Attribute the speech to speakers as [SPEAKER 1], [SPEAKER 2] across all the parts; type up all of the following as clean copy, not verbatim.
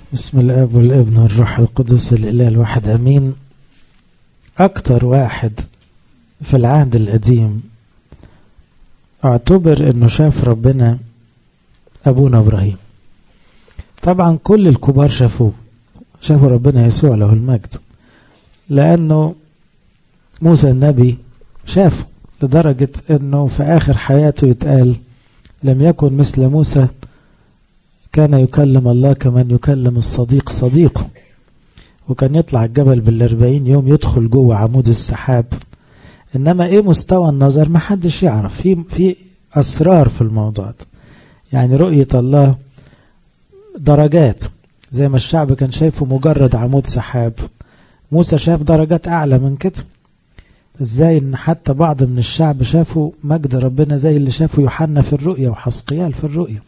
[SPEAKER 1] بسم الاب والابن والروح القدس الاله الواحد امين. اكتر واحد في العهد القديم اعتبر انه شاف ربنا ابونا ابراهيم. طبعا كل الكبار شافوا ربنا يسوع له المجد، لانه موسى النبي شافه لدرجة انه في اخر حياته يتقال لم يكن مثل موسى، كان يكلم الله كمن يكلم الصديق صديقه. وكان يطلع الجبل بال40 يوم يدخل جوه عمود السحاب. انما ايه مستوى النظر ما حدش يعرف، في اسرار في الموضوع ده. يعني رؤية الله درجات، زي ما الشعب كان شايفه مجرد عمود سحاب، موسى شاف درجات اعلى من كده. ازاي ان حتى بعض من الشعب شافوا مجد ربنا زي اللي شافوا يوحنا في الرؤية وحسقيال في الرؤية.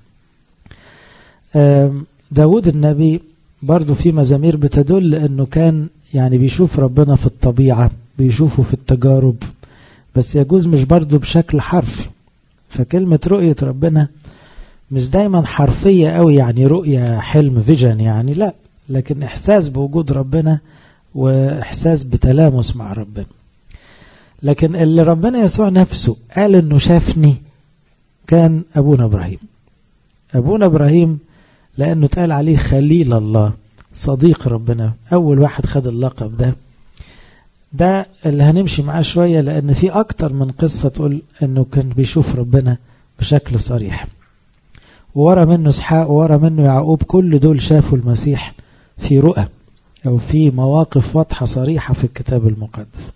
[SPEAKER 1] داود النبي برضو في مزامير بتدل انه كان يعني بيشوف ربنا في الطبيعة، بيشوفه في التجارب، بس يجوز مش برضو بشكل حرفي. فكلمة رؤية ربنا مش دايما حرفية قوي، يعني رؤية حلم فيجن يعني، لا، لكن احساس بوجود ربنا واحساس بتلامس مع ربنا. لكن اللي ربنا يسوع نفسه قال انه شافني كان ابونا ابراهيم. ابونا ابراهيم لأنه تقال عليه خليل الله، صديق ربنا، أول واحد خد اللقب ده اللي هنمشي معاه شوية، لأن في أكتر من قصة تقول أنه كان بيشوف ربنا بشكل صريح. وورا منه اسحاق وورا منه يعقوب، كل دول شافوا المسيح في رؤى أو في مواقف واضحة صريحة في الكتاب المقدس.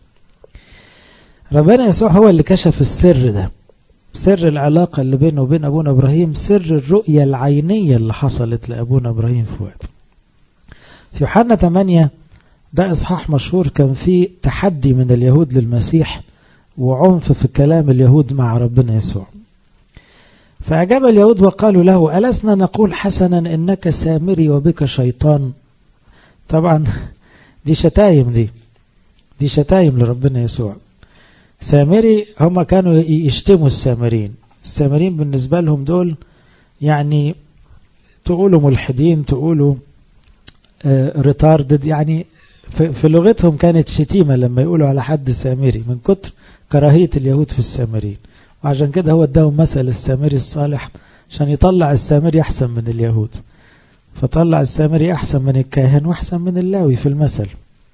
[SPEAKER 1] ربنا يسوع هو اللي كشف السر ده، سر العلاقة اللي بينه وبين أبونا إبراهيم، سر الرؤية العينية اللي حصلت لأبونا إبراهيم في وقت. في يوحنا 8 ده إصحاح مشهور كان فيه تحدي من اليهود للمسيح وعنف في كلام اليهود مع ربنا يسوع. فأجاب اليهود وقالوا له: ألسنا نقول حسنا إنك سامري وبك شيطان؟ طبعا دي شتايم، دي شتايم لربنا يسوع. سامري هم كانوا يشتموا السامرين بالنسبة لهم دول يعني تقولوا ملحدين، تقولوا ريتاردد، يعني في لغتهم كانت شتيمة لما يقولوا على حد سامري من كتر كراهية اليهود في السامرين. وعشان كده هو اداهم مثل السامري الصالح عشان يطلع السامري أحسن من اليهود، فطلع السامري أحسن من الكاهن وأحسن من اللاوي في المثل.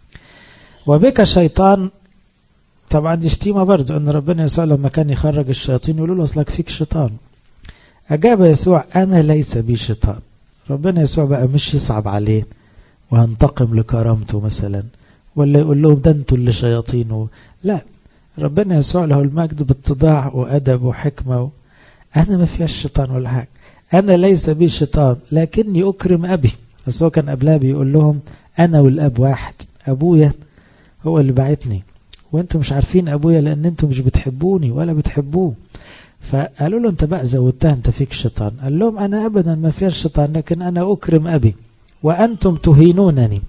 [SPEAKER 1] وبك شيطان طبعا دي شتيمة برضو، ان ربنا يسوع لما كان يخرج الشياطين يقولوا له اصلك فيك شيطان. اجاب يسوع: انا ليس بي شيطان. ربنا يسوع بقى مش يصعب عليه وهنتقم لكرامته مثلا، ولا يقول لهم ده انتوا اللي شياطين، لا، ربنا يسوع له المجد باتضاع وادب وحكمة انا ما فيهاش شيطان ولا حاجة، انا ليس بي شيطان لكني اكرم ابي. بس هو كان قبلها بيقول لهم انا والاب واحد، ابويا هو اللي بعتني وانتم مش عارفين ابويا لان انتم مش بتحبوني ولا بتحبوه. فقالوا له انت بقى زودتها، انت فيك شيطان. قال لهم انا ابدا ما فيها الشيطان، لكن انا اكرم ابي وانتم تهينونني.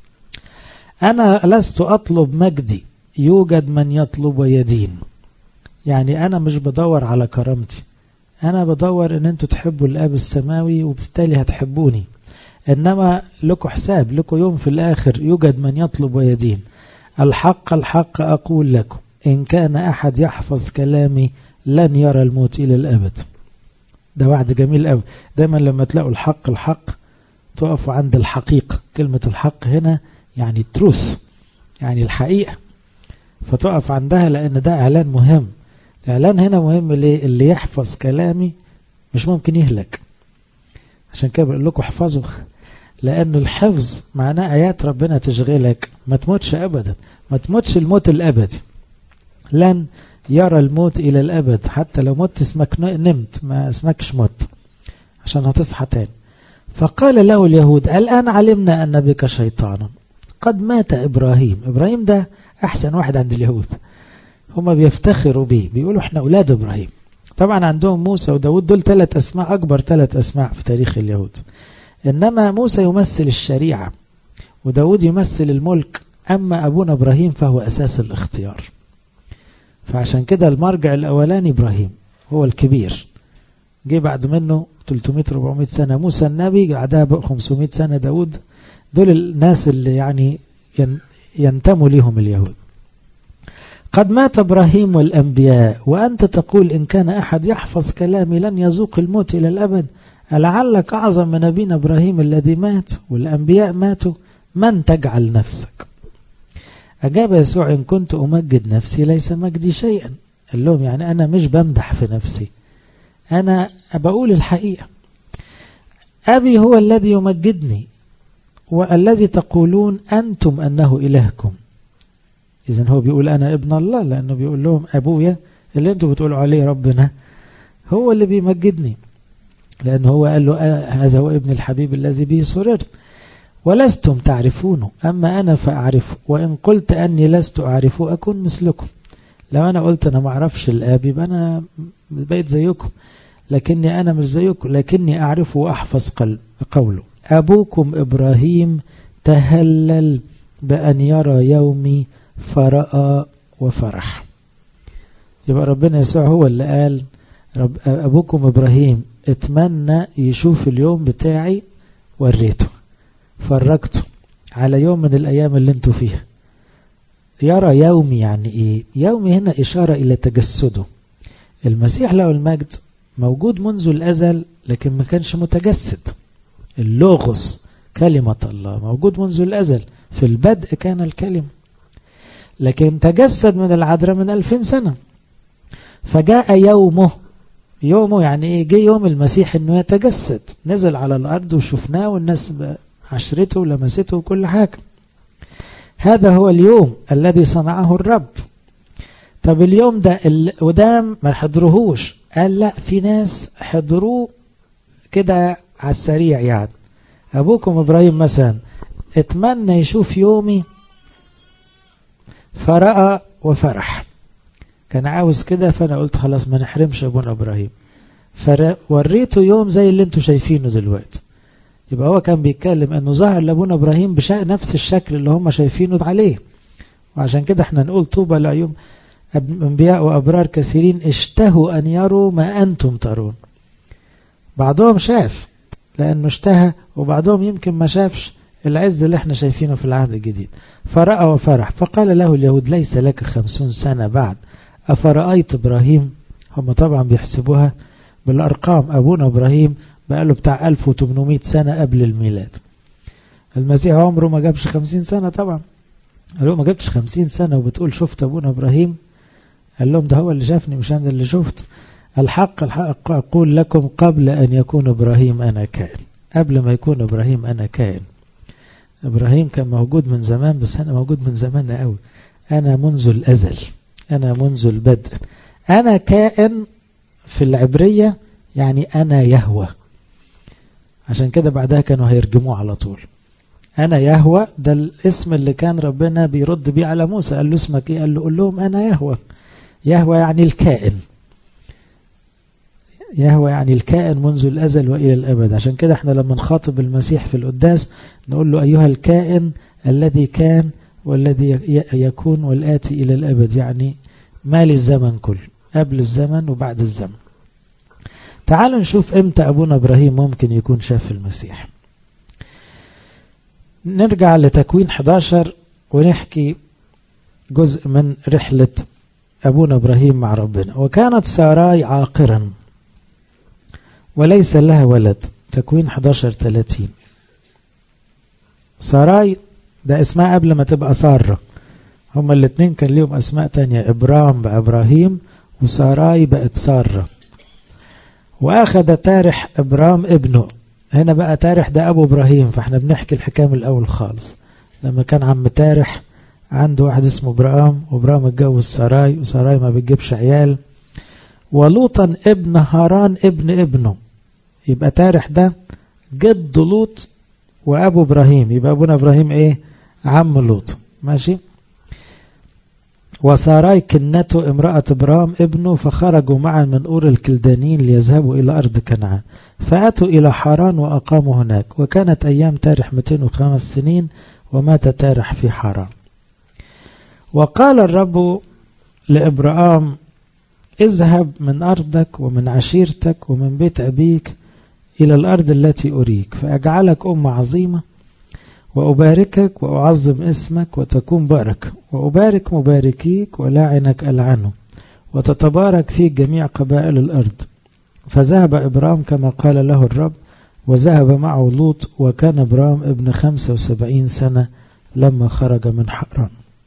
[SPEAKER 1] انا لست اطلب مجدي، يوجد من يطلب ويدين. يعني انا مش بدور على كرامتي، انا بدور ان انتم تحبوا الاب السماوي وبالتالي هتحبوني. انما لكم حساب، لكم يوم في الاخر يوجد من يطلب ويدين. الحق الحق أقول لكم إن كان أحد يحفظ كلامي لن يرى الموت إلى الأبد. ده وعد جميل قوي. دايما لما تلاقوا الحق الحق تقفوا عند الحقيقة. كلمة الحق هنا يعني تروث، يعني الحقيقة، فتقف عندها لأن ده إعلان مهم. الإعلان هنا مهم ليه؟ اللي يحفظ كلامي مش ممكن يهلك. عشان كده بقول لكم احفظوا، لأن الحفظ معناه آيات ربنا تشغلك، ما تموتش أبدا، ما تموتش الموت الأبدي. لن يرى الموت إلى الأبد، حتى لو مت اسمك نمت، ما اسمكش موت، عشان هتصحى تاني. فقال له اليهود: الآن علمنا أن بك شيطانا، قد مات إبراهيم ده أحسن واحد عند اليهود، هما بيفتخروا بيه، بيقولوا احنا أولاد إبراهيم. طبعا عندهم موسى وداود، دول 3 أسماء، أكبر 3 أسماء في تاريخ اليهود. إنما موسى يمثل الشريعة وداود يمثل الملك، أما أبونا إبراهيم فهو أساس الاختيار. فعشان كده المرجع الأولاني إبراهيم هو الكبير، جه بعد منه 300-400 سنة موسى النبي، بعدها بقى 500 سنة داود. دول الناس اللي يعني ينتموا لهم اليهود. قد مات إبراهيم والأنبياء وأنت تقول إن كان أحد يحفظ كلامي لن يذوق الموت إلى الأبد. ألعلك أعظم من نبينا إبراهيم الذي مات والأنبياء ماتوا، من تجعل نفسك؟ أجاب يسوع إن كنت أمجد نفسي ليس مجدي شيئا. قال لهم يعني أنا مش بمدح في نفسي، أنا بقول الحقيقة. أبي هو الذي يمجدني والذي تقولون أنتم أنه إلهكم. إذن هو بيقول أنا ابن الله، لأنه بيقول لهم أبويا اللي أنتم بتقولوا عليه ربنا هو اللي بيمجدني، لأنه هو قال له هذا هو ابن الحبيب الذي به سررت. ولستم تعرفونه أما أنا فأعرفه، وإن قلت أني لست أعرفه أكون مثلكم. لو أنا قلت أنا ما أعرفش الآب يبقى أنا بقيت زيكم، لكني أنا مش زيكم، لكني أعرفه وأحفظ قوله. أبوكم إبراهيم تهلل بأن يرى يومي فرأى وفرح. يبقى ربنا يسوع هو اللي قال أبوكم إبراهيم اتمنى يشوف اليوم بتاعي، وريته فرجته على يوم من الأيام اللي انتوا فيها. يرى يومي يعني إيه؟ يومي هنا إشارة إلى تجسده. المسيح له المجد موجود منذ الأزل لكن ما كانش متجسد. اللوغوس كلمة الله موجود منذ الأزل، في البدء كان الكلمة، لكن تجسد من العذراء من 2000 سنة. فجاء يومه يعني إيه؟ جه يوم المسيح إنه يتجسد، نزل على الأرض وشفناه والناس عشرته ولمسته وكل حاجة. هذا هو اليوم الذي صنعه الرب. طب اليوم ده القدام ما حضروهوش، قال لا، في ناس حضروه كده على السريع. يعني أبوكم إبراهيم مثلا اتمنى يشوف يومي فرأى وفرح، كان عاوز كده، فأنا قلت خلاص ما نحرمش أبونا إبراهيم، فوريته يوم زي اللي انتوا شايفينه دلوقتي. يبقى هو كان بيتكلم انه ظهر لابونا إبراهيم نفس الشكل اللي هم شايفينه عليه. وعشان كده احنا نقول طوبى لعيون أنبياء وأبرار كثيرين اشتهوا أن يروا ما أنتم ترون. بعضهم شاف لأنه اشتهى، وبعضهم يمكن ما شافش العز اللي احنا شايفينه في العهد الجديد. فرأى وفرح. فقال له اليهود ليس لك 50 سنة بعد أفرأيت إبراهيم؟ هم طبعا بيحسبوها بالأرقام. أبونا إبراهيم بقاله بتاع 1800 سنة قبل الميلاد. المسيح عمره ما جابش 50 سنة طبعا. قالوا ما جبتش 50 سنة وبتقول شفت أبونا إبراهيم؟ قال لهم ده هو اللي شافني مش أنا اللي شفته. الحق أقول لكم قبل أن يكون إبراهيم أنا كائن. قبل ما يكون إبراهيم أنا كائن. إبراهيم كان موجود من زمان، بس أنا موجود من زمان قوي. أنا منذ الأزل، أنا منذ البدء. أنا كائن في العبرية يعني أنا يهوه. عشان كده بعدها كانوا هيرجموه على طول. أنا يهوه ده الاسم اللي كان ربنا بيرد بيه على موسى. قال له اسمك إيه؟ قال له قول لهم أنا يهوه. يهوه يعني الكائن، يهوه يعني الكائن منذ الأزل وإلى الأبد. عشان كده احنا لما نخاطب المسيح في القداس نقول له أيها الكائن الذي كان والذي يكون والآتي إلى الأبد، يعني مالي الزمن كله، قبل الزمن وبعد الزمن. تعالوا نشوف امتى أبونا إبراهيم ممكن يكون شاف المسيح. نرجع لتكوين 11 ونحكي جزء من رحلة أبونا إبراهيم مع ربنا. وكانت ساراي عاقرا وليس لها ولد. تكوين 11:30. ساراي ده اسمها قبل ما تبقى سارة. هما الاثنين كان ليهم أسماء تانية، إبرام بقى إبراهيم وساراي بقت سارة. وأخذ تارح إبرام ابنه. هنا بقى تارح ده أبو إبراهيم، فاحنا بنحكي الحكاية من الأول خالص. لما كان عم تارح عنده واحد اسمه إبرام، وإبرام اتجوز ساراي، وساراي ما بتجيبش عيال. ولوطا ابن هاران ابن ابنه. يبقى تارح ده جد لوط وأبو إبراهيم، يبقى أبونا إبراهيم إيه؟ عم لوط. ماشي. وساراي كنته امرأة إبرام ابنه، فخرجوا معا من أور الكلدانيين ليذهبوا إلى أرض كنعان، فأتوا إلى حران وأقاموا هناك. وكانت أيام تارح 205 سنين، ومات تارح في حران. وقال الرب لإبرام اذهب من أرضك ومن عشيرتك ومن بيت أبيك إلى الأرض التي أريك فأجعلك أمة عظيمة وأباركك وأعظم اسمك وتكون بركة وأبارك مباركيك ولاعنك ألعنه وتتبارك فيك جميع قبائل الأرض. فذهب إبرام كما قال له الرب وذهب معه لوط وكان إبرام ابن 75 سنة لما خرج من حران.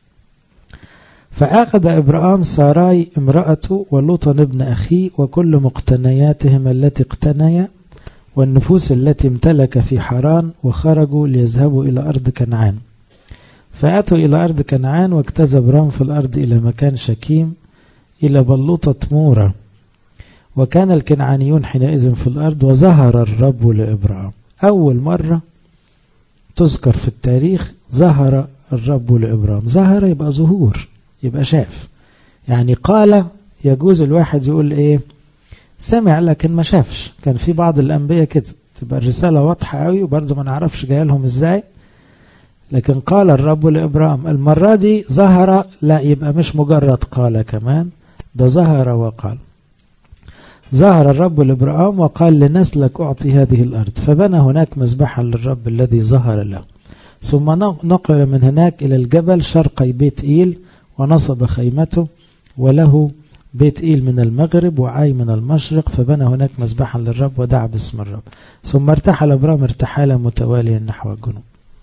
[SPEAKER 1] فأخذ إبرام ساراي امرأته ولوطا ابن أخيه وكل مقتنياتهم التي اقتنيا والنفوس التي امتلك في حران وخرجوا ليذهبوا إلى أرض كنعان. فأتوا إلى أرض كنعان واجتاز إبرام في الأرض إلى مكان شكيم إلى بلوطة مورة وكان الكنعانيون حينئذ في الأرض وظهر الرب لإبرام. أول مرة تذكر في التاريخ ظهر الرب لإبرام. ظهر يبقى ظهور، يبقى شاف. يعني قال يجوز الواحد يقول إيه سمع لكن ما شافش. كان في بعض الأنبياء كده تبقى الرسالة واضحة قوي وبرضه ما نعرفش جاي لهم إزاي، لكن قال الرب لإبرام. المرة دي ظهر، لا يبقى مش مجرد قال كمان، ده ظهر وقال. ظهر الرب لإبرام وقال لنسلك أعطي هذه الأرض. فبنى هناك مذبحا للرب الذي ظهر له. ثم نقل من هناك إلى الجبل شرقي بيت إيل ونصب خيمته وله بيت إيل من المغرب وعاي من المشرق. فبنى هناك مذبحا للرب ودعا باسم الرب. ثم ارتحل إبرام ارتحالا متواليا نحو الجنوب.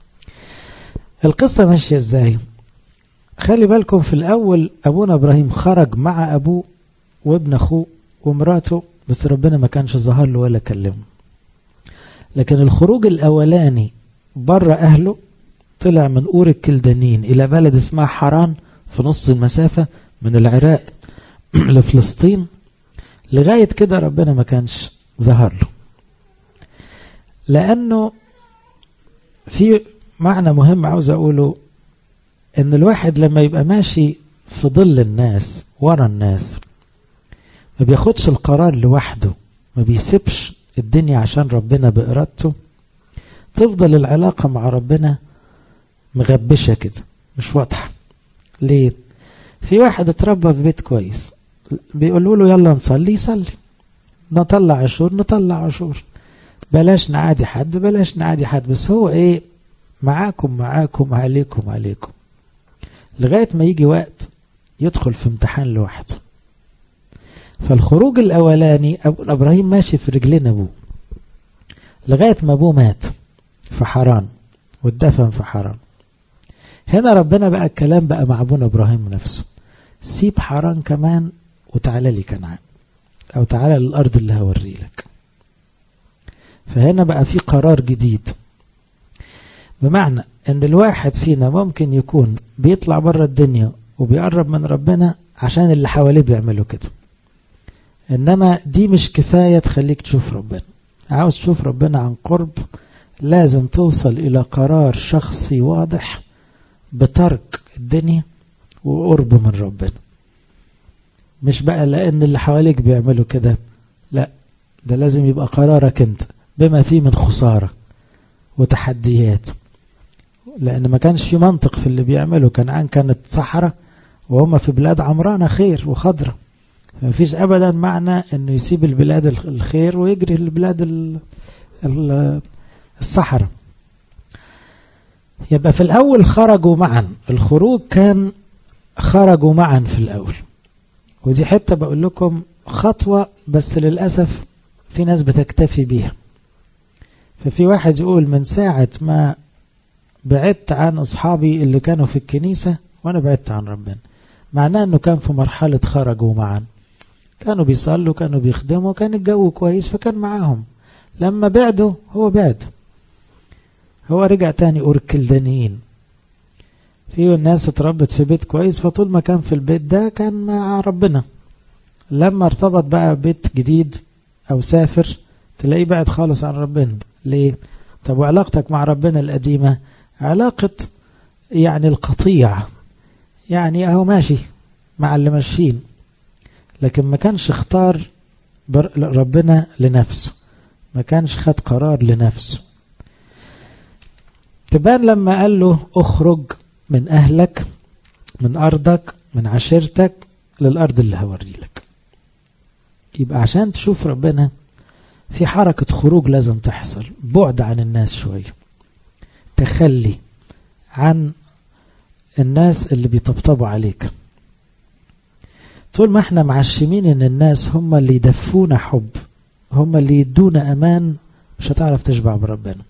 [SPEAKER 1] القصة ماشية ازاي؟ خلي بالكم في الأول أبونا إبراهيم خرج مع أبوه وابن أخوه ومراته، بس ربنا ما كانش ظهر له ولا كلمه. لكن الخروج الأولاني بره أهله طلع من أور الكلدانيين إلى بلد اسمها حران في نص المسافة من العراق لفلسطين. لغاية كده ربنا ما كانش ظهر له، لأنه في معنى مهم عاوز أقوله، إن الواحد لما يبقى ماشي في ظل الناس ورا الناس ما بياخدش القرار لوحده، ما بيسيبش الدنيا عشان ربنا بإرادته، تفضل العلاقة مع ربنا مغبشة كده مش واضحة. ليه؟ في واحد اتربى في بيت كويس بيقولوا له يلا نصلي يصلي، نطلع عشور نطلع عشور، بلاش نعادي حد بلاش نعادي حد، بس هو ايه معاكم عليكم لغاية ما يجي وقت يدخل في امتحان لوحده. فالخروج الأولاني إبراهيم ماشي في رجلين أبوه لغاية ما أبوه مات في حران واتدفن في حران. هنا ربنا بقى الكلام بقى مع أبونا إبراهيم نفسه، سيب حران كمان وتعالى لي كنعان، أو تعالى للأرض اللي هوري لك. فهنا بقى في قرار جديد، بمعنى أن الواحد فينا ممكن يكون بيطلع بره الدنيا وبيقرب من ربنا عشان اللي حواليه بيعملوا كده، إنما دي مش كفاية تخليك تشوف ربنا. عاوز تشوف ربنا عن قرب لازم توصل إلى قرار شخصي واضح بترك الدنيا وقرب من ربنا. مش بقى لأن اللي حواليك بيعملوا كده، لا، ده لازم يبقى قرارك انت بما فيه من خسارة وتحديات، لأن ما كانش في منطق في اللي بيعمله. كنعان كانت صحراء وهم في بلاد عمرانة خير وخضرة، فما فيش أبدا معنى أنه يسيب البلاد الخير ويجري البلاد الصحراء. يبقى في الأول خرجوا معا، الخروج كان خرجوا معا في الأول. ودي حتة بقول لكم خطوة، بس للأسف في ناس بتكتفي بيها. ففي واحد يقول من ساعة ما بعدت عن أصحابي اللي كانوا في الكنيسة وأنا بعدت عن ربنا، معناه أنه كان في مرحلة خرجوا معا، كانوا بيصلوا كانوا بيخدموا كان الجو كويس فكان معاهم. لما بعدوا هو بعد، هو رجع تاني أور الكلدانيين. في الناس اتربت في بيت كويس فطول ما كان في البيت ده كان مع ربنا، لما ارتبط بقى بيت جديد أو سافر تلاقيه بعد خالص عن ربنا. ليه؟ طب وعلاقتك مع ربنا القديمة علاقة يعني القطيع، يعني اهو ماشي مع اللي ماشيين، لكن ما كانش اختار ربنا لنفسه، ما كانش خد قرار لنفسه. تبان لما قال له اخرج من أهلك من أرضك من عشيرتك للأرض اللي هوري لك. يبقى عشان تشوف ربنا في حركة خروج لازم تحصل، بعد عن الناس شوية، تخلي عن الناس اللي بيطبطبوا عليك. طول ما احنا معشمين ان الناس هم اللي يدفونا حب، هم اللي يدونا امان، مش هتعرف تشبع بربنا.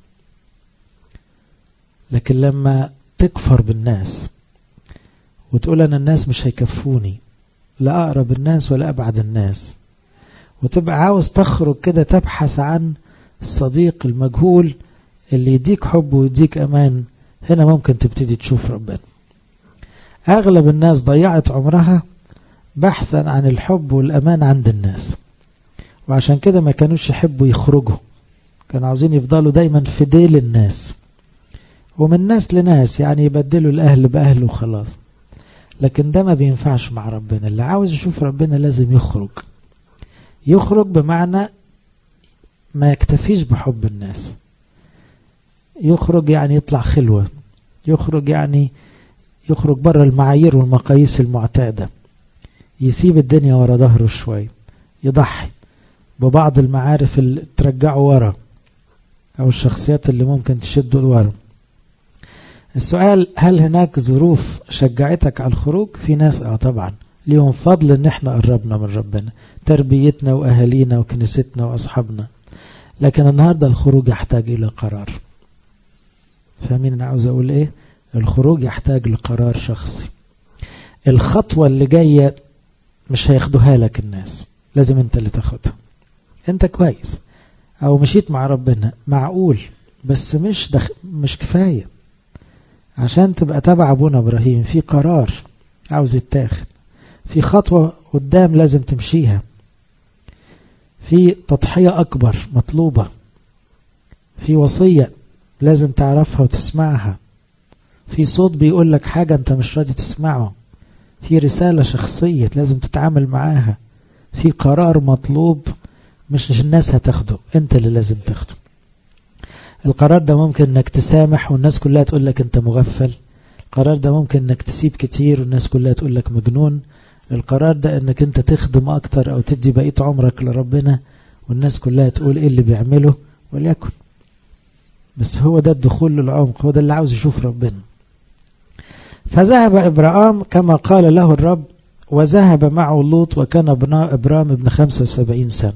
[SPEAKER 1] لكن لما تكفر بالناس وتقول أنا الناس مش هيكفوني، لا أقرب الناس ولا أبعد الناس، وتبقى عاوز تخرج كده تبحث عن الصديق المجهول اللي يديك حب ويديك أمان، هنا ممكن تبتدي تشوف ربنا. أغلب الناس ضيعت عمرها بحثا عن الحب والأمان عند الناس، وعشان كده ما كانوش يحبوا يخرجوا، كانوا عاوزين يفضلوا دايما في ديل الناس، ومن ناس لناس، يعني يبدلوا الأهل بأهل وخلاص. لكن ده ما بينفعش مع ربنا. اللي عاوز يشوف ربنا لازم يخرج بمعنى ما يكتفيش بحب الناس، يخرج يعني يطلع خلوة، يخرج يعني يخرج بره المعايير والمقاييس المعتادة، يسيب الدنيا ورا ظهره شوي، يضحي ببعض المعارف اللي ترجعه ورا أو الشخصيات اللي ممكن تشده ورا. السؤال: هل هناك ظروف شجعتك على الخروج؟ في ناس طبعا ليهم فضل ان احنا قربنا من ربنا، تربيتنا واهالينا وكنيستنا واصحابنا. لكن النهاردة الخروج يحتاج الى قرار. فاهمين انا عاوز اقول ايه؟ الخروج يحتاج لقرار شخصي. الخطوة اللي جاية مش هياخدوها لك الناس، لازم انت اللي تاخدها. انت كويس او مشيت مع ربنا معقول، بس مش كفاية. عشان تبقى تبع ابونا ابراهيم في قرار عاوز يتاخد، في خطوة قدام لازم تمشيها، في تضحية اكبر مطلوبة، في وصية لازم تعرفها وتسمعها، في صوت بيقول لك حاجة انت مش راضي تسمعه، في رسالة شخصية لازم تتعامل معاها، في قرار مطلوب مش الناس هتاخده، انت اللي لازم تاخده. القرار ده ممكن انك تسامح والناس كلها تقول لك انت مغفل، القرار ده ممكن انك تسيب كتير والناس كلها تقول لك مجنون، القرار ده انك انت تخدم اكتر او تدي بقية عمرك لربنا والناس كلها تقول ايه اللي بيعمله، وليكن. بس هو ده الدخول للعمق، هو ده اللي عاوز يشوف ربنا. فذهب إبرام كما قال له الرب، وذهب معه لوط، وكان إبرام ابن 75 سنة.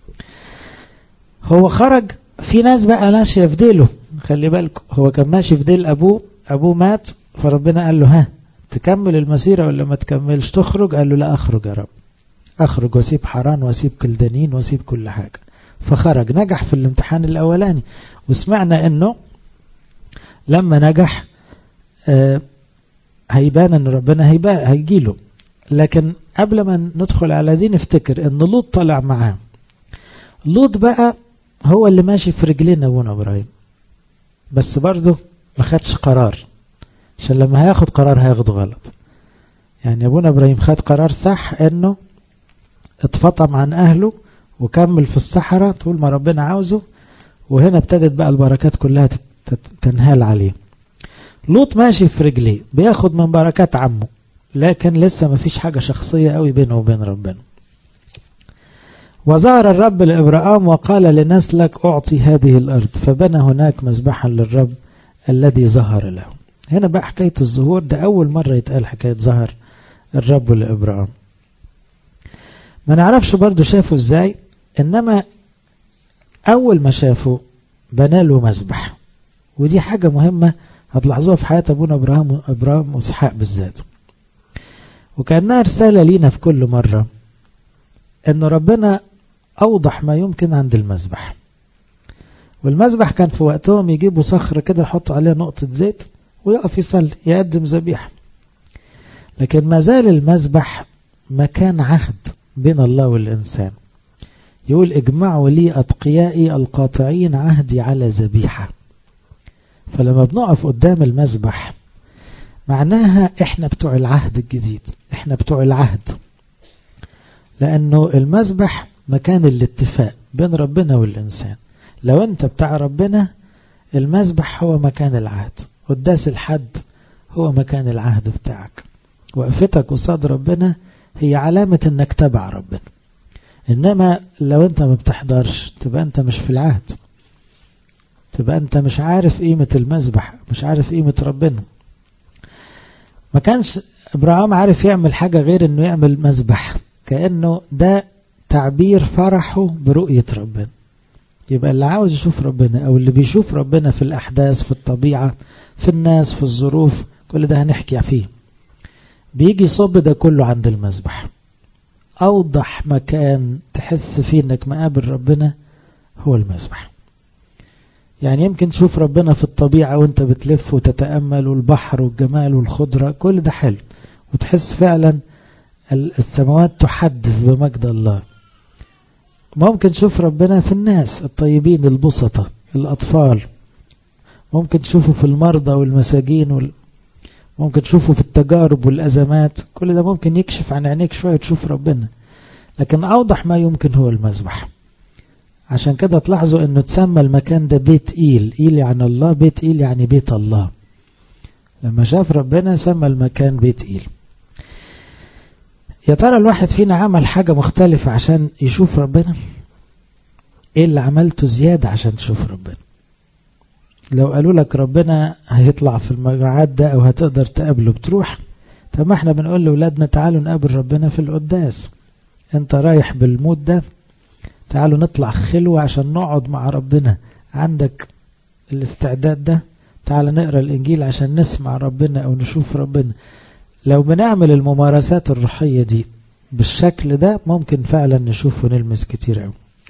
[SPEAKER 1] هو خرج، في ناس بقى ماشية في ديله، خلي بالكم، هو كان ماشي في ديل أبوه مات، فربنا قال له ها تكمل المسيرة ولا ما تكملش؟ تخرج؟ قال له لا أخرج يا رب، أخرج واسيب حران واسيب كلدانين واسيب كل حاجة. فخرج، نجح في الامتحان الأولاني، وسمعنا أنه لما نجح هيبان أن ربنا هيجيله. لكن قبل ما ندخل على دي نفتكر أن لوط طلع معاه. لوط بقى هو اللي ماشي في رجلين أبونا إبراهيم، بس برضه ما خدش قرار، عشان لما هياخد قرار هياخد غلط. يعني أبونا إبراهيم خد قرار صح، أنه اتفطم عن أهله وكمل في الصحراء طول ما ربنا عاوزه، وهنا ابتدت بقى البركات كلها تنهال عليه. لوط ماشي في رجليه بياخد من بركات عمه، لكن لسه ما فيش حاجة شخصية قوي بينه وبين ربنا. وظهر الرب لإبرام وقال لنسلك أعطي هذه الأرض، فبنى هناك مذبحا للرب الذي ظهر له. هنا بقى حكاية الظهور، ده أول مرة يتقال حكاية ظهر الرب لإبرام. ما نعرفش برضو شافه ازاي، إنما أول ما شافه بناله مذبح، ودي حاجة مهمة هتلاحظوها في حياة أبونا إبراهيم وإسحاق بالذات، وكأنها رسالة لينا في كل مرة، أن ربنا أوضح ما يمكن عند المذبح. والمذبح كان في وقتهم يجيبوا صخرة كده يحطوا عليها نقطة زيت ويقف يصلي يقدم ذبيحة. لكن ما زال المذبح مكان عهد بين الله والإنسان. يقول اجمعوا لي أتقيائي القاطعين عهدي على ذبيحة. فلما بنقف قدام المذبح معناها احنا بتوع العهد الجديد، احنا بتوع العهد، لأنه المذبح مكان الاتفاق بين ربنا والإنسان. لو انت بتاع ربنا المذبح هو مكان العهد، قداس الحد هو مكان العهد بتاعك. وقفتك قصاد ربنا هي علامة انك تبع ربنا. إنما لو أنت ما بتحضرش تبقى أنت مش في العهد، تبقى أنت مش عارف قيمة المذبح، مش عارف قيمة ربنا. ما كانش إبراهيم عارف يعمل حاجة غير أنه يعمل مذبح، كأنه ده تعبير فرحه برؤية ربنا. يبقى اللي عاوز يشوف ربنا أو اللي بيشوف ربنا في الأحداث، في الطبيعة، في الناس، في الظروف، كل ده هنحكي فيه، بيجي صب ده كله عند المذبح. أوضح مكان تحس فيه أنك مقابل ربنا هو المذبح. يعني يمكن تشوف ربنا في الطبيعة وانت بتلف وتتأمل، والبحر والجمال والخضرة، كل ده حلو، وتحس فعلا السماوات تحدث بمجد الله. ممكن تشوف ربنا في الناس الطيبين البسطة، الأطفال، ممكن تشوفه في المرضى والمساجين، ممكن تشوفه في التجارب والأزمات، كل ده ممكن يكشف عن عينيك شوية تشوف ربنا. لكن أوضح ما يمكن هو المذبح. عشان كده تلاحظوا أنه تسمى المكان ده بيت إيل. إيل يعني الله، بيت إيل يعني بيت الله. لما شاف ربنا سمى المكان بيت إيل. يا ترى الواحد فينا عمل حاجة مختلفة عشان يشوف ربنا؟ إيه اللي عملته زيادة عشان تشوف ربنا؟ لو قالوا لك ربنا هيطلع في المجاعات ده أو هتقدر تقابله بتروح؟ طب ما احنا بنقول لأولادنا تعالوا نقابل ربنا في القداس. انت رايح بالمود ده، تعالوا نطلع خلوة عشان نقعد مع ربنا. عندك الاستعداد ده؟ تعالوا نقرأ الإنجيل عشان نسمع ربنا أو نشوف ربنا. لو بنعمل الممارسات الروحية دي بالشكل ده ممكن فعلا نشوف ونلمس كتير أوي.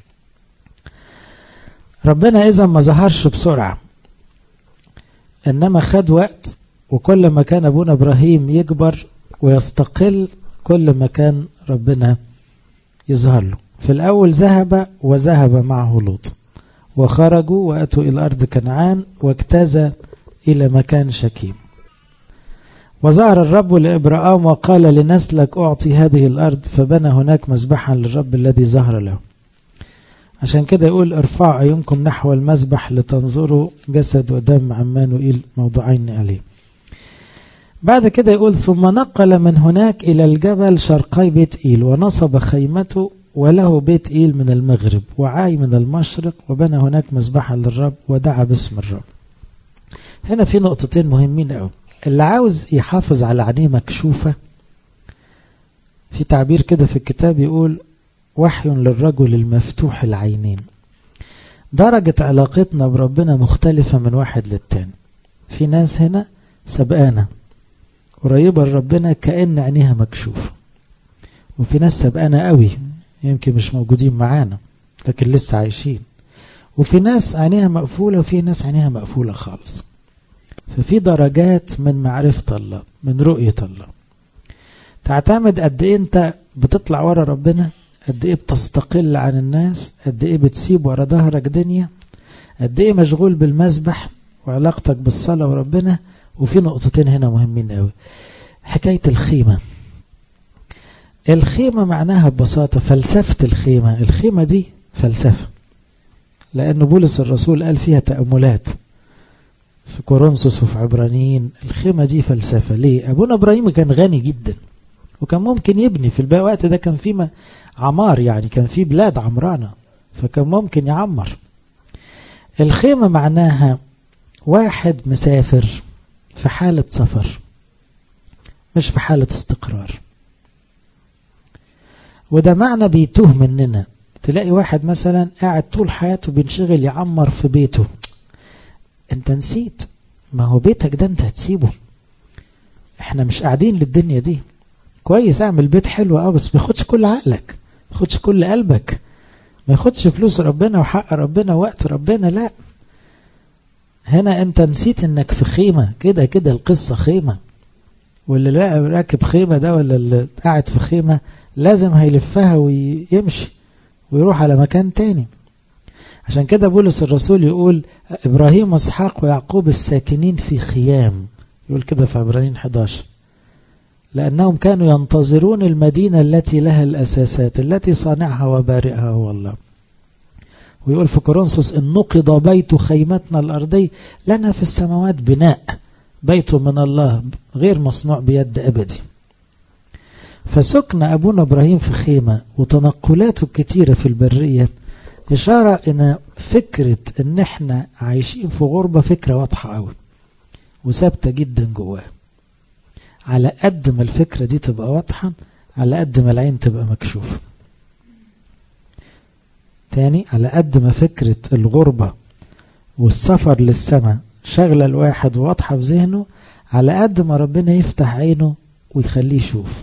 [SPEAKER 1] ربنا إذا ما ظهرش بسرعة، إنما خد وقت، وكل ما كان أبونا إبراهيم يكبر ويستقل كل ما كان ربنا يظهر له. في الأول وذهب معه لوط، وخرجوا وأتوا إلى أرض كنعان، واجتاز إلى مكان شكيم. وظهر الرب لإبراهيم وقال لنسلك أعطي هذه الأرض، فبنى هناك مذبحا للرب الذي ظهر له. عشان كده يقول ارفعوا عيونكم نحو المذبح لتنظروا جسد ودم عمانوئيل موضوعين عليه. بعد كده يقول ثم نقل من هناك إلى الجبل شرقي بيت إيل، ونصب خيمته، وله بيت إيل من المغرب وعاي من المشرق، وبنى هناك مذبحا للرب ودعا باسم الرب. هنا في نقطتين مهمين أوي. اللي عاوز يحافظ على عينيه مكشوفة، في تعبير كده في الكتاب يقول وحي للرجل المفتوح العينين. درجة علاقتنا بربنا مختلفة من واحد للتاني. في ناس هنا سبقانة قريبة لربنا كأن عينيها مكشوفة، وفي ناس سبقانة قوي يمكن مش موجودين معانا لكن لسه عايشين، وفي ناس عينيها مقفولة وفي ناس عينيها مقفولة خالص. ففي درجات من معرفة الله، من رؤية الله. تعتمد قد ايه انت بتطلع ورا ربنا، قد ايه بتستقل عن الناس، قد ايه بتسيب ورا ظهرك دنيا، قد ايه مشغول بالمسبح وعلاقتك بالصلاة وربنا. وفي نقطتين هنا مهمين قوي. حكاية الخيمة. الخيمة معناها ببساطة فلسفة الخيمة. الخيمة دي فلسفة، لأن بولس الرسول قال فيها تأملات في كورنثوس وفي عبرانيين. الخيمة دي فلسفة. ليه؟ أبونا إبراهيم كان غني جدا وكان ممكن يبني في الوقت ده، كان في عمار، يعني كان في بلاد عمرانة، فكان ممكن يعمر. الخيمة معناها واحد مسافر في حالة سفر مش في حالة استقرار. وده معنى بيتوه مننا. تلاقي واحد مثلا قاعد طول حياته بينشغل يعمر في بيته. انت نسيت، ما هو بيتك ده انت هتسيبه. احنا مش قاعدين للدنيا دي. كويس اعمل بيت حلو بس ما ياخدش كل عقلك، ما ياخدش كل قلبك، ما ياخدش فلوس ربنا وحق ربنا وقت ربنا. لا، هنا انت نسيت انك في خيمة. كده كده القصة خيمة، واللي راكب خيمة ده ولا اللي قاعد في خيمة لازم هيلفها ويمشي ويروح على مكان تاني. عشان كده بولس الرسول يقول إبراهيم وإسحاق ويعقوب الساكنين في خيام، يقول كده في عبرانيين 11، لأنهم كانوا ينتظرون المدينة التي لها الأساسات التي صانعها وبارئها هو الله. ويقول في كورنثوس إن نقض بيت خيمتنا الأرضي لنا في السماوات بناء، بيت من الله غير مصنوع بيد أبدي. فسكن أبونا إبراهيم في خيمة وتنقلاته الكتيرة في البرية إشارة إن فكرة إن إحنا عايشين في غربة فكرة واضحة أوي وثابتة جدا جواه. على قد ما الفكرة دي تبقى واضحة على قد ما العين تبقى مكشوفة. تاني، على قد ما فكرة الغربة والسفر للسماء شغلة الواحد واضحة في ذهنه على قد ما ربنا يفتح عينه ويخليه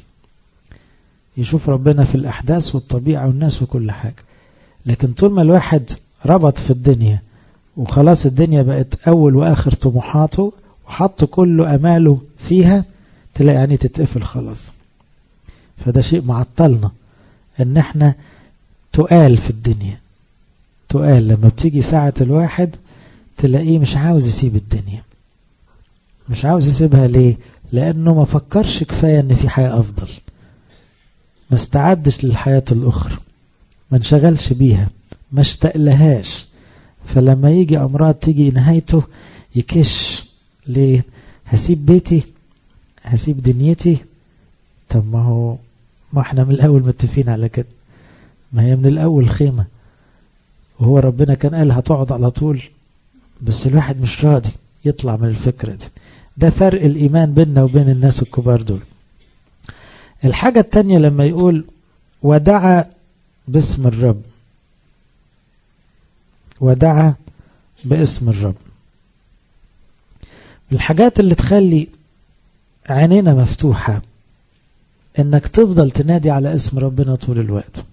[SPEAKER 1] يشوف ربنا في الأحداث والطبيعة والناس وكل حاجة. لكن طول ما الواحد ربط في الدنيا وخلاص الدنيا بقت أول وآخر طموحاته وحط كل أماله فيها تلاقي يعني تتقفل خلاص. فده شيء معطلنا ان احنا تقال في الدنيا، تقال لما بتيجي ساعة الواحد تلاقيه مش عاوز يسيب الدنيا، مش عاوز يسيبها. ليه؟ لأنه ما فكرش كفاية ان في حياة أفضل، ما استعدش للحياة الأخرى، ما انشغلش بيها، ما اشتقلهاش. فلما يجي أمراض تيجي نهايته يكش. ليه؟ هسيب بيتي، هسيب دنيتي. طب ما احنا من الأول متفقين على كده، ما هي من الأول خيمة، وهو ربنا كان قال هتقعد على طول، بس الواحد مش راضي يطلع من الفكرة دي. ده فرق الإيمان بيننا وبين الناس الكبار دول. الحاجة التانية لما يقول ودعا باسم الرب، ودعا باسم الرب، الحاجات اللي تخلي عينينا مفتوحة انك تفضل تنادي على اسم ربنا طول الوقت،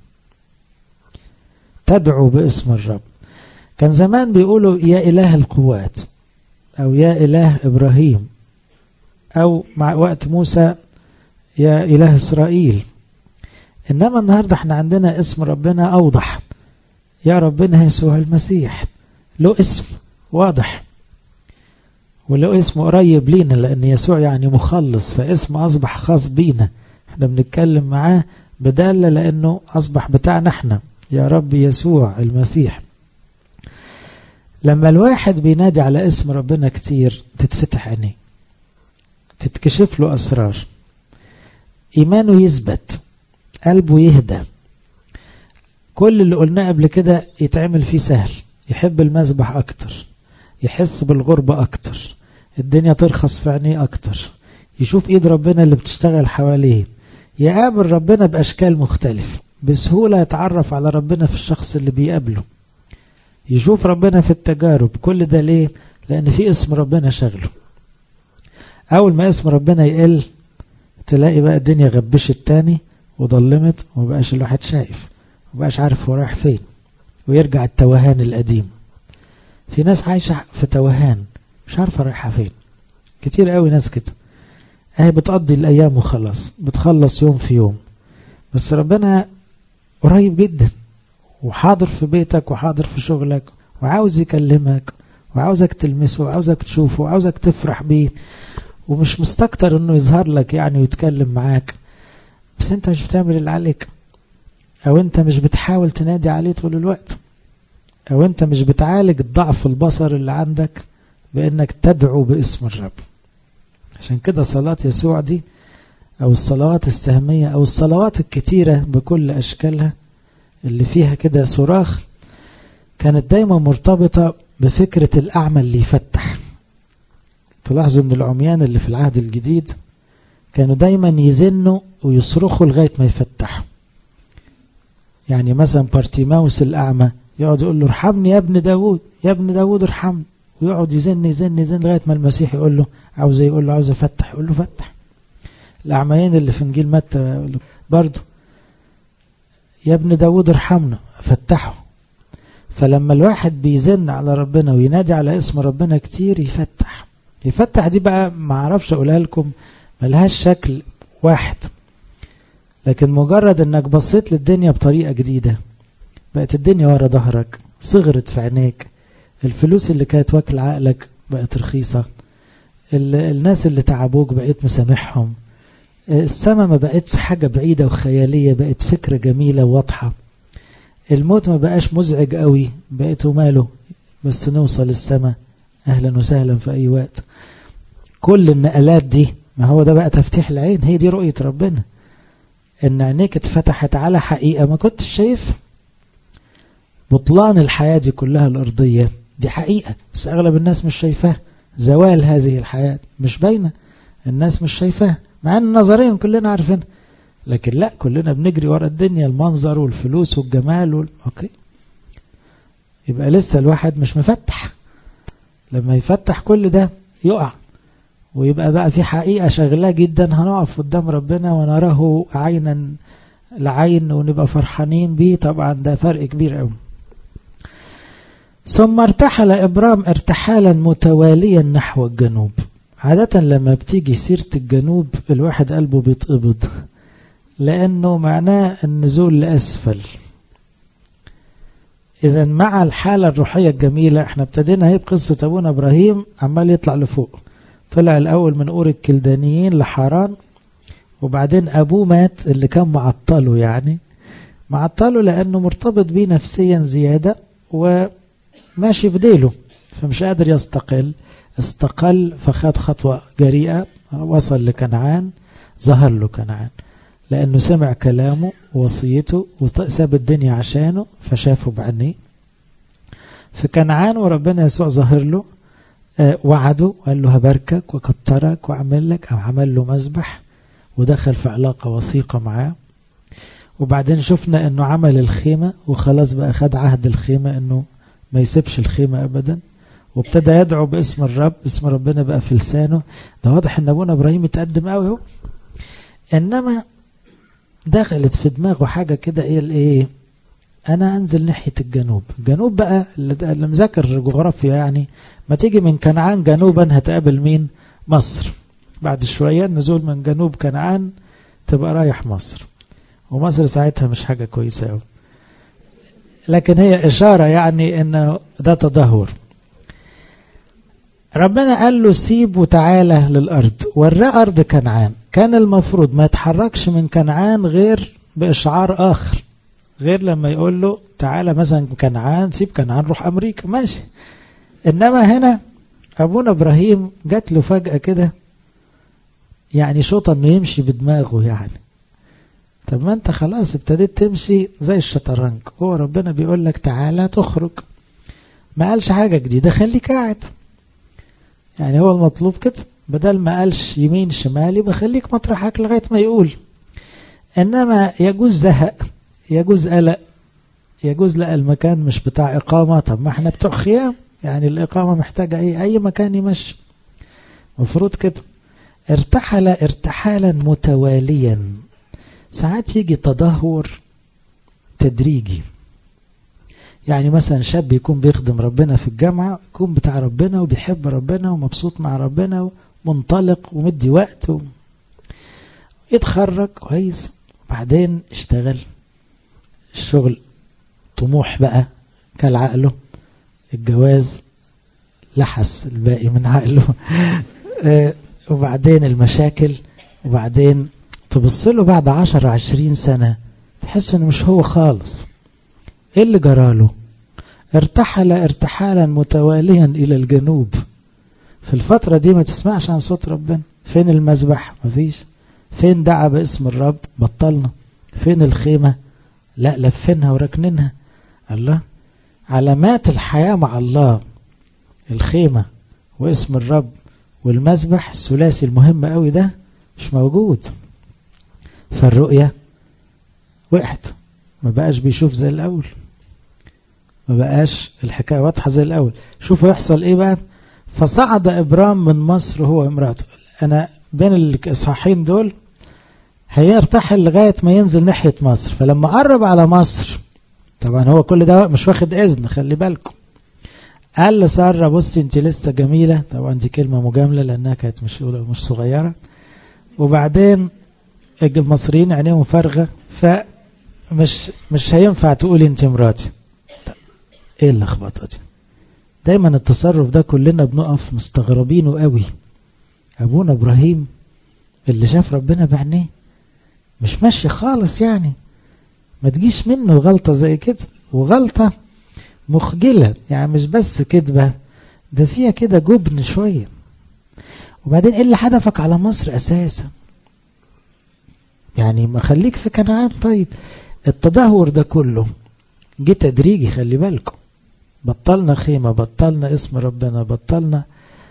[SPEAKER 1] تدعو باسم الرب. كان زمان بيقولوا يا إله القوات، أو يا إله إبراهيم، أو مع وقت موسى يا إله إسرائيل. إنما النهاردة احنا عندنا اسم ربنا أوضح، يا ربنا يسوع المسيح، له اسم واضح وله اسم قريب لينا، لأن يسوع يعني مخلص، فاسم أصبح خاص بينا، احنا بنتكلم معاه بدالة لأنه أصبح بتاعنا احنا، يا رب يسوع المسيح. لما الواحد بينادي على اسم ربنا كتير تتفتح عينيه، تتكشف له أسرار، إيمانه يثبت، قلبه يهدى، كل اللي قلناه قبل كده يتعمل فيه سهل، يحب المذبح أكتر، يحس بالغربة أكتر، الدنيا ترخص في عينيه أكتر، يشوف إيد ربنا اللي بتشتغل حواليه، يقابل ربنا بأشكال مختلفة، بسهولة يتعرف على ربنا في الشخص اللي بيقابله، يشوف ربنا في التجارب. كل ده ليه؟ لأن في اسم ربنا شغله. أول ما اسم ربنا يقل تلاقي بقى الدنيا غبشت تاني وظلمت، ومبقاش الواحد شايف، ومبقاش عارف هو رايح فين، ويرجع التوهان القديم. في ناس عايشة في توهان مش عارفة رايحة فين، كتير قوي ناس كده، اهي بتقضي الأيام وخلاص، بتخلص يوم في يوم. بس ربنا قريب جدا، وحاضر في بيتك وحاضر في شغلك، وعاوز يكلمك، وعاوزك تلمسه، وعاوزك تشوفه، وعاوزك تفرح بيه، ومش مستكتر انه يظهر لك يعني ويتكلم معاك، بس انت مش بتعمل اللي عليك، او انت مش بتحاول تنادي عليه طول الوقت، او انت مش بتعالج الضعف البصر اللي عندك بانك تدعو باسم الرب. عشان كده صلاة يسوع دي، او الصلوات السهمية، او الصلوات الكتيرة بكل اشكالها اللي فيها كده صراخ، كانت دايما مرتبطة بفكرة الأعمى اللي يفتح. تلاحظوا ان العميان اللي في العهد الجديد كانوا دايما يزنوا ويصرخوا لغاية ما يفتحوا. يعني مثلا بارتيماوس الأعمى يقعد يقول له ارحمني يا ابن داود، يا ابن داود ارحمني، ويقعد يزن يزن يزن لغاية ما المسيح يقول له عاوز، يقول له عاوز افتح، يقول له فتح. الأعميين اللي في انجيل متى برضو يا ابن داود ارحمنا، فتحوا. فلما الواحد بيزن على ربنا وينادي على اسم ربنا كتير يفتح دي بقى ما اعرفش اقولها لكم، ملهاش شكل واحد، لكن مجرد انك بصيت للدنيا بطريقة جديدة، بقت الدنيا ورا ظهرك، صغرت في عينيك، الفلوس اللي كانت واكل عقلك بقت رخيصة، الناس اللي تعبوك بقيت مسامحهم، السماء ما بقتش حاجة بعيدة وخيالية، بقت فكرة جميلة وواضحة، الموت ما بقاش مزعج قوي، بقيته ماله بس نوصل السماء أهلا وسهلا في أي وقت. كل النقلات دي ما هو ده بقى تفتيح العين، هي دي رؤية ربنا. ان عينيك اتفتحت على حقيقة ما كنتش شايفها. بطلان الحياة دي كلها الأرضية دي حقيقة، بس أغلب الناس مش شايفاها. زوال هذه الحياة مش باينة، الناس مش شايفاها، مع أن نظريا كلنا عارفين، لكن لا، كلنا بنجري ورا الدنيا، المنظر والفلوس والجمال أوكي. يبقى لسه الواحد مش مفتح. لما يفتح كل ده يقع، ويبقى بقى في حقيقة شغلة جدا، هنقف قدام ربنا ونراه عينا لعين ونبقى فرحانين بيه. طبعا ده فرق كبير قوي. ثم ارتحل إبرام ارتحالا متواليا نحو الجنوب. عادة لما بتيجي سيرة الجنوب الواحد قلبه بيتقبض، لأنه معناه النزول لأسفل. إذا مع الحالة الروحية الجميلة، احنا ابتدينا هي بقصة أبونا إبراهيم عمال يطلع لفوق. طلع الأول من أور الكلدانيين لحران، وبعدين أبوه مات اللي كان معطله، يعني معطله لأنه مرتبط بيه نفسيا زيادة وماشي في ديله، فمش قادر يستقل. استقل فخد خطوة جريئة، وصل لكنعان، ظهر له كنعان لأنه سمع كلامه ووصيته وساب الدنيا عشانه، فشافه بعينيه في كنعان. وربنا يسوع ظهر له، وعده وقال له هباركك وكترك وأعمل لك، أو عمل له مذبح ودخل في علاقة وثيقة معاه. وبعدين شفنا أنه عمل الخيمة وخلاص بقى خد عهد الخيمة أنه ما يسيبش الخيمة أبدا، وابتدى يدعو باسم الرب، اسم ربنا بقى في لسانه. ده واضح أن أبونا إبراهيم يتقدم قوي هو. إنما دخلت في دماغه حاجة كده، إيه أنا أنزل ناحية الجنوب. الجنوب بقى اللي مذاكر جغرافيا يعني، ما تيجي من كنعان جنوبا هتقابل مين؟ مصر. بعد شوية النزول من جنوب كنعان تبقى رايح مصر، ومصر ساعتها مش حاجة كويسة أوي، لكن هي إشارة يعني إنه ده تدهور. ربنا قال له سيب وتعالى للأرض، وراه أرض كنعان. كان المفروض ما يتحركش من كنعان غير بإشعار آخر، غير لما يقول له تعالى مثلا كنعان، سيب كنعان روح أمريكا، ماشي. إنما هنا أبونا إبراهيم جات له فجأة كده، يعني شوطة إنه يمشي بدماغه يعني. طب ما أنت خلاص ابتديت تمشي زي الشطرنج، هو ربنا بيقول لك تعالى تخرج، ما قالش حاجة جديدة، خليك قاعد. يعني هو المطلوب كده، بدل ما قالش يمين شمال يبقى خليك مطرحك لغاية ما يقول. إنما يجوز زهق، يجوز قلق، يجوز لا المكان مش بتاع إقامة. طب ما احنا بتوع خيام، يعني الإقامة محتاجة أي مكان يمشي، مفروض كده. ارتحل ارتحالا متواليا. ساعات يجي تدهور تدريجي، يعني مثلا شاب يكون بيخدم ربنا في الجامعة، يكون بتاع ربنا وبيحب ربنا ومبسوط مع ربنا ومنطلق ومدي وقت يتخرج كويس، وبعدين اشتغل الشغل، طموح بقى كالعقله، الجواز لحس الباقي من عقله وبعدين المشاكل، وبعدين تبصله بعد 10-20 سنة تحس انه مش هو خالص. ايه اللي جراله؟ ارتحل ارتحالا متواليا الى الجنوب. في الفترة دي ما تسمعش عن صوت ربنا. فين المذبح؟ مفيش. فين دعا باسم الرب؟ بطلنا. فين الخيمة؟ لا، لفنها وركننها. الله، علامات الحياة مع الله الخيمة واسم الرب والمذبح، الثلاثي المهم قوي ده مش موجود. فالرؤية وقعت، ما بقاش بيشوف زي الأول، ما بقاش الحكاية واضحة زي الأول. شوفوا يحصل ايه بقى. فصعد إبرام من مصر هو وامرأته. أنا بين الإصحاحين دول هيرتحل لغاية ما ينزل ناحية مصر. فلما قرب على مصر، طبعا هو كل ده مش واخد إذن، خلي بالكم، قال لسارة بصي انت لسه جميلة. طبعا دي كلمة مجاملة لأنها كانت مش صغيرة. وبعدين المصريين عينيهم فارغة، فمش هينفع تقولي انت مراتي. ايه اللخبطة دي؟ دايما التصرف ده كلنا بنقف مستغربينه قوي. أبونا إبراهيم اللي شاف ربنا بعينيه مش ماشي خالص، يعني ما تجيش منه غلطة زي كده، وغلطة مخجلة، يعني مش بس كدبة، ده فيها كده جبن شوية. وبعدين ايه اللي حدفك على مصر أساسا؟ يعني ما خليك في كنعان. طيب التدهور ده كله جه تدريجي، خلي بالكم. بطلنا خيمة، بطلنا اسم ربنا، بطلنا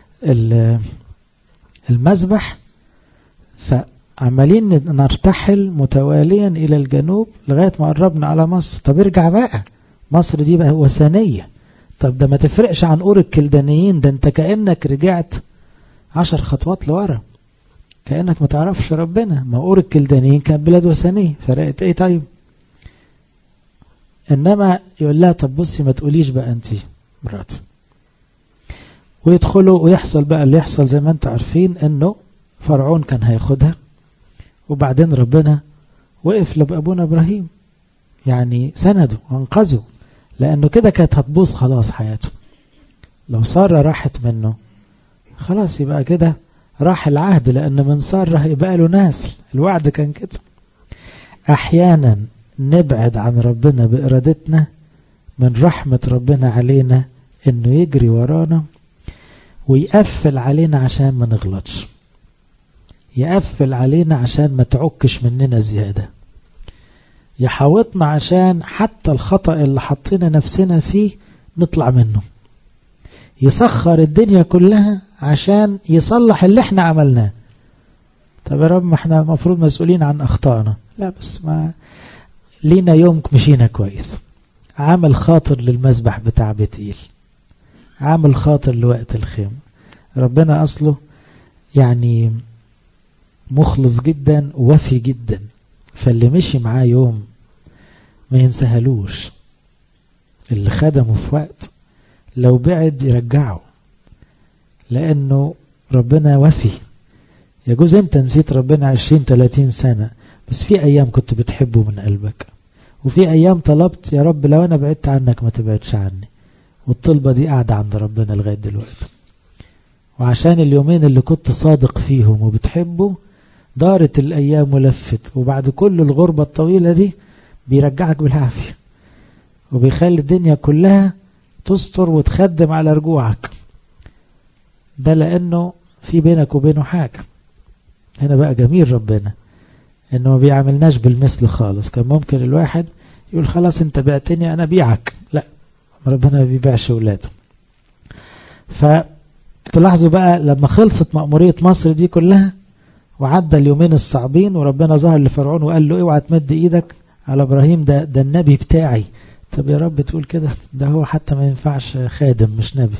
[SPEAKER 1] المذبح، فعمالين نرتحل متواليا إلى الجنوب لغاية ما قربنا على مصر. طب ارجع بقى، مصر دي بقى وثنية. طب ده ما تفرقش عن أور الكلدانيين، ده انت كأنك رجعت 10 خطوات لورا، كأنك ما تعرفش ربنا. ما أور الكلدانيين كان بلاد وثنية، فرقت ايه؟ طيب انما يقول لها طب بصي ما تقوليش بقى انت مراتي، ويدخلوا ويحصل بقى اللي يحصل زي ما انتم عارفين، انه فرعون كان هياخدها، وبعدين ربنا وقف لأبونا إبراهيم، يعني سنده وانقذه، لأنه كده كانت هتبوظ خلاص حياته. لو سارة راحت منه خلاص يبقى كده راح العهد، لأن من سارة هيبقى له نسل. الوعد كان كده. أحيانا نبعد عن ربنا بإرادتنا، من رحمة ربنا علينا إنه يجري ورانا ويقفل علينا عشان ما نغلطش، يقفل علينا عشان ما تعكش مننا زيادة، يحاوطنا عشان حتى الخطأ اللي حطينا نفسنا فيه نطلع منه، يسخر الدنيا كلها عشان يصلح اللي احنا عملناه. طب يا رب ما احنا المفروض مسؤولين عن أخطائنا. لا بس ما لينا يوم مشينا كويس. عامل خاطر للمذبح بتاع بيتيل، عامل خاطر لوقت الخيم. ربنا أصله يعني مخلص جدا ووفي جدا، فاللي مشي معاه يوم ما ينسهلوش. اللي خدمه في وقت لو بعد يرجعه، لأنه ربنا وفي. يجوز انت نسيت ربنا 20-30 سنة، بس في أيام كنت بتحبه من قلبك، وفي أيام طلبت يا رب لو أنا بعدت عنك ما تبعدش عني، والطلبة دي قاعدة عند ربنا لغاية دلوقتي. وعشان اليومين اللي كنت صادق فيهم وبتحبه دارت الأيام ولفت، وبعد كل الغربة الطويلة دي بيرجعك بالعافية، وبيخلي الدنيا كلها تستر وتخدم على رجوعك. ده لأنه في بينك وبينه حاجة. هنا بقى جميل ربنا إنه ما بيعملناش بالمثل خالص. كان ممكن الواحد يقول خلاص انت بعتني أنا بيعك، لا، ربنا ما بيبيعش ولاده. فتلاحظوا بقى لما خلصت مأمورية مصر دي كلها وعدى اليومين الصعبين، وربنا ظهر لفرعون وقال له اوعى تمد ايدك على ابراهيم، ده النبي بتاعي. طب يا رب تقول كده؟ ده هو حتى ما ينفعش خادم مش نبي.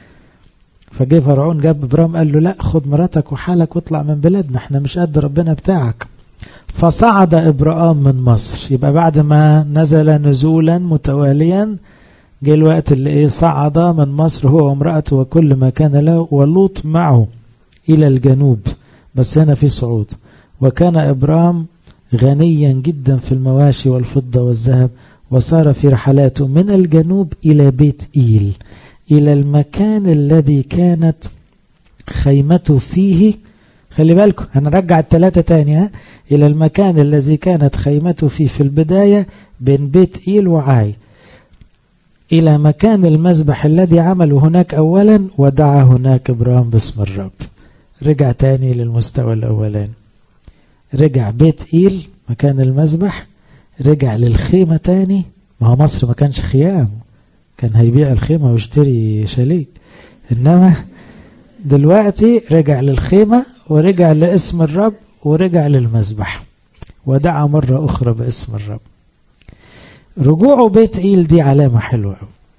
[SPEAKER 1] فجاء فرعون جاب ابراهيم قال له لا، خد مراتك وحالك واطلع من بلادنا، احنا مش قد ربنا بتاعك. فصعد ابراهيم من مصر. يبقى بعد ما نزل نزولا متواليا جاء الوقت اللي صعد من مصر هو وامرأته وكل ما كان له ولوط معه إلى الجنوب. بس هنا في صعود. وكان إبرام غنيا جدا في المواشي والفضة والذهب، وصار في رحلاته من الجنوب إلى بيت إيل، إلى المكان الذي كانت خيمته فيه. خلي بالكم هنرجع الثلاثة تاني. إلى المكان الذي كانت خيمته فيه في البداية بين بيت إيل وعاي، إلى مكان المذبح الذي عمله هناك أولا، ودعا هناك إبرام باسم الرب. رجع تاني للمستوى الأولاني، رجع بيت إيل مكان المذبح، رجع للخيمة تاني. ما هو مصر ما كانش خيام، كان هيبيع الخيمة ويشتري شاليه، إنما دلوقتي رجع للخيمة ورجع لاسم الرب ورجع للمذبح، ودعا مرة أخرى باسم الرب. رجوعه بيت إيل دي علامة حلوة.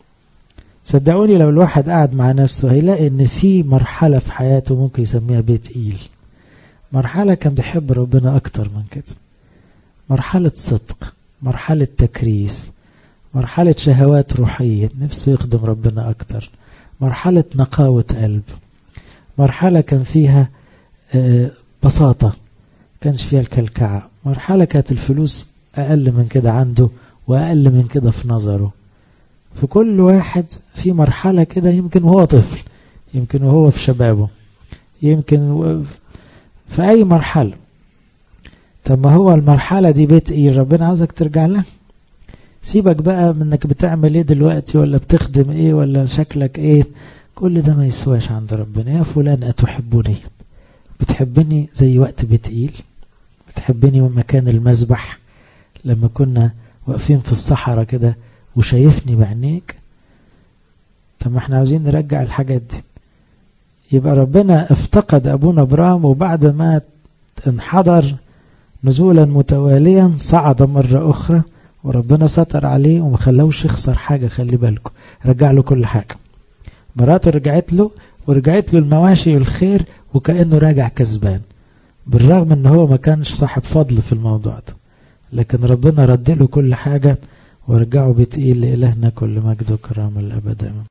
[SPEAKER 1] صدقوني لو الواحد قاعد مع نفسه هيلاقي ان في مرحلة في حياته ممكن يسميها بيت إيل. مرحلة كان بيحب ربنا اكتر من كده، مرحلة صدق، مرحلة تكريس، مرحلة شهوات روحية نفسه يخدم ربنا اكتر، مرحلة نقاوة قلب، مرحلة كان فيها بساطة كانش فيها الكلكعة، مرحلة كانت الفلوس اقل من كده عنده واقل من كده في نظره. في كل واحد في مرحلة كده، يمكن وهو طفل، يمكن وهو في شبابه، يمكن في أي مرحلة. طب ما هو المرحلة دي بيت إيه؟ ربنا عاوزك ترجع لها. سيبك بقى منك بتعمل ايه دلوقتي ولا بتخدم ايه ولا شكلك ايه، كل ده ما يسواش عند ربنا. يا فلان أتحبني؟ بتحبني زي وقت بيت إيل؟ بتحبني مكان المذبح لما كنا واقفين في الصحراء كده وشايفني بعينيك. طب ما احنا عاوزين نرجع الحاجات دي. يبقى ربنا افتقد أبونا إبراهيم، وبعد ما انحدر نزولا متواليا صعد مرة أخرى، وربنا ستر عليه وما خلوش يخسر حاجة. خلي بالكم، رجع له كل حاجة. مراته رجعت له، ورجعت له المواشي والخير، وكأنه راجع كسبان، بالرغم ان هو ما كانش صاحب فضل في الموضوع ده، لكن ربنا رد له كل حاجة ورجعه بتقيل. لإلهنا كل مجد وكرامة الأبد.